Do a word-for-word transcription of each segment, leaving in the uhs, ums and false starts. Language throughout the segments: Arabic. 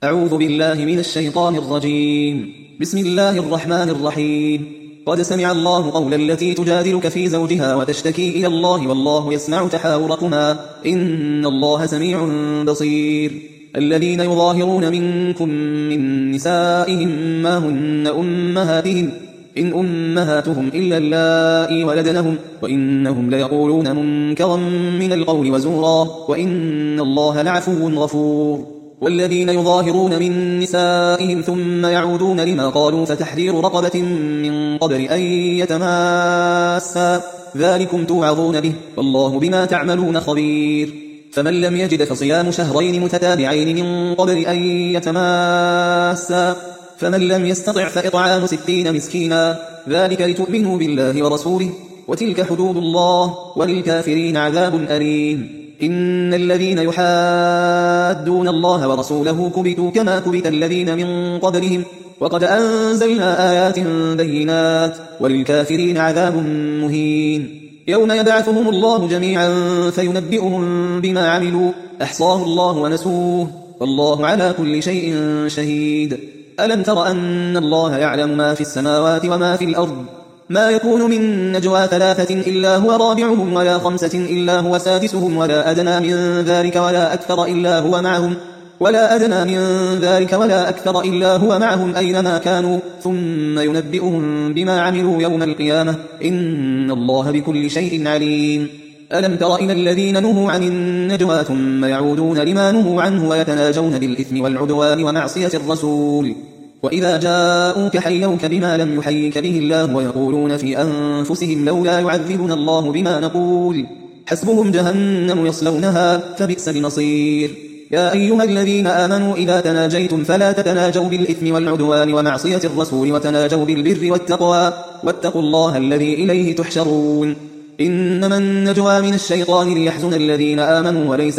أعوذ بالله من الشيطان الرجيم. بسم الله الرحمن الرحيم. قد سمع الله قول التي تجادلك في زوجها وتشتكي إلى الله والله يسمع تحاوركما إن الله سميع بصير. الذين يظاهرون منكم من نسائهم ما هن أمهاتهم إن أمهاتهم إلا اللائي ولدنهم وإنهم ليقولون منكرا من القول وزورا وإن الله لعفو غفور. والذين يظاهرون من نسائهم ثم يعودون لما قالوا فتحرير رقبة من قبل أن يتماسا ذلكم توعظون به والله بما تعملون خبير. فمن لم يجد فصيام شهرين متتابعين من قبل أن يتماسا فمن لم يستطع فإطعام ستين مسكينا ذلك لتؤمنوا بالله ورسوله وتلك حدود الله وللكافرين عذاب أليم. إن الذين يحادون الله ورسوله كبتوا كما كبت الذين من قبلهم وقد أنزلنا آيات بينات وللكافرين عذاب مهين. يوم يبعثهم الله جميعا فينبئهم بما عملوا أحصاه الله ونسوه والله على كل شيء شهيد. ألم تر أن الله يعلم ما في السماوات وما في الأرض ما يكون من نجوى ثلاثة إلا هو رابعهم ولا خمسة إلا هو سادسهم ولا أدنى من ذلك ولا أكثر إلا هو معهم ولا أدنى من ذلك ولا أكثر إلا هو معهم أينما كانوا ثم ينبئهم بما عملوا يوم القيامة إن الله بكل شيء عليم. ألم تر إلى الذين نهوا عن النجوى ثم يعودون لما نهوا عنه ويتناجون بالإثم والعدوان ومعصية الرسول وإذا جاءوك حيوك بما لم يحيك به الله ويقولون في أنفسهم لولا يعذبنا الله بما نقول حسبهم جهنم يصلونها فبئس المصير. يا أيها الذين آمنوا إذا تناجيتم فلا تتناجوا بالإثم والعدوان ومعصية الرسول وتناجوا بالبر والتقوى واتقوا الله الذي إليه تحشرون. إنما النجوى من الشيطان ليحزن الذين آمنوا وليس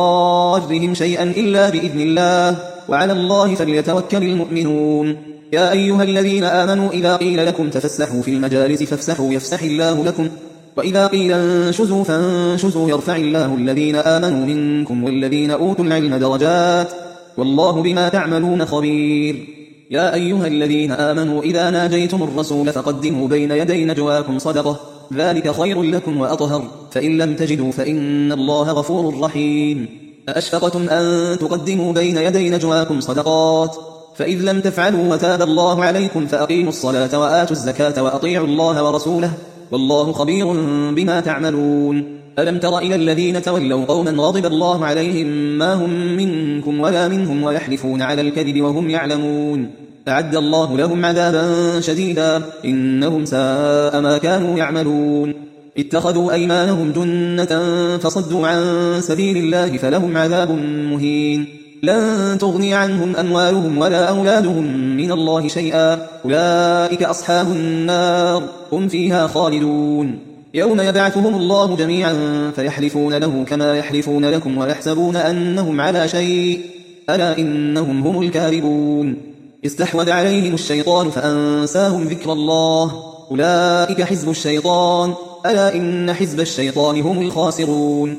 بضارهم شيئا إلا بإذن الله وعلى الله فليتوكل المؤمنون. يا أيها الذين آمنوا إذا قيل لكم تفسحوا في المجالس فافسحوا يفسح الله لكم وإذا قيل انشزوا فانشزوا يرفع الله الذين آمنوا منكم والذين أوتوا العلم درجات والله بما تعملون خبير. يا أيها الذين آمنوا إذا ناجيتم الرسول فقدموا بين يدي نجواكم صدقة ذلك خير لكم وأطهر فإن لم تجدوا فإن الله غفور رحيم. أأشفقتم أن تقدموا بين يدي نجواكم صدقات فإذ لم تفعلوا وتاب الله عليكم فأقيموا الصلاة وآتوا الزكاة وأطيعوا الله ورسوله والله خبير بما تعملون. ألم تر إلى الذين تولوا قوما غضب الله عليهم ما هم منكم ولا منهم ويحلفون على الكذب وهم يعلمون أعد الله لهم عذابا شديدا إنهم ساء ما كانوا يعملون. اتخذوا أيمانهم جنة فصدوا عن سبيل الله فلهم عذاب مهين. لن تغني عنهم أموالهم ولا أولادهم من الله شيئا أولئك أصحاب النار هم فيها خالدون. يوم يبعثهم الله جميعا فيحلفون له كما يحلفون لكم ويحسبون أنهم على شيء ألا إنهم هم الكاذبون. استحوذ عليهم الشيطان فأنساهم ذكر الله أولئك حزب الشيطان ألا إن حزب الشيطان هم الخاسرون.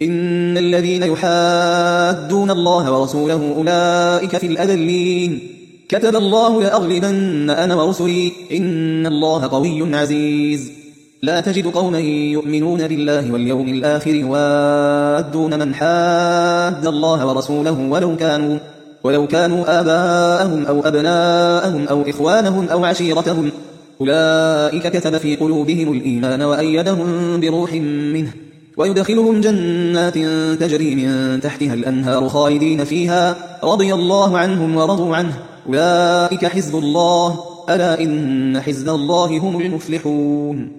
إن الذين يحادون الله ورسوله أولئك في الأذلين كتب الله لأغلبن أنا ورسلي إن الله قوي عزيز. لا تجد قوما يؤمنون بالله واليوم الآخر يوادون من حاد الله ورسوله ولو كانوا ولو كانوا آباءهم أو أبناءهم أو إخوانهم أو عشيرتهم أولئك كتب في قلوبهم الإيمان وأيدهم بروح منه ويدخلهم جنات تجري من تحتها الأنهار خالدين فيها رضي الله عنهم ورضوا عنه أولئك حزب الله ألا إن حزب الله هم المفلحون.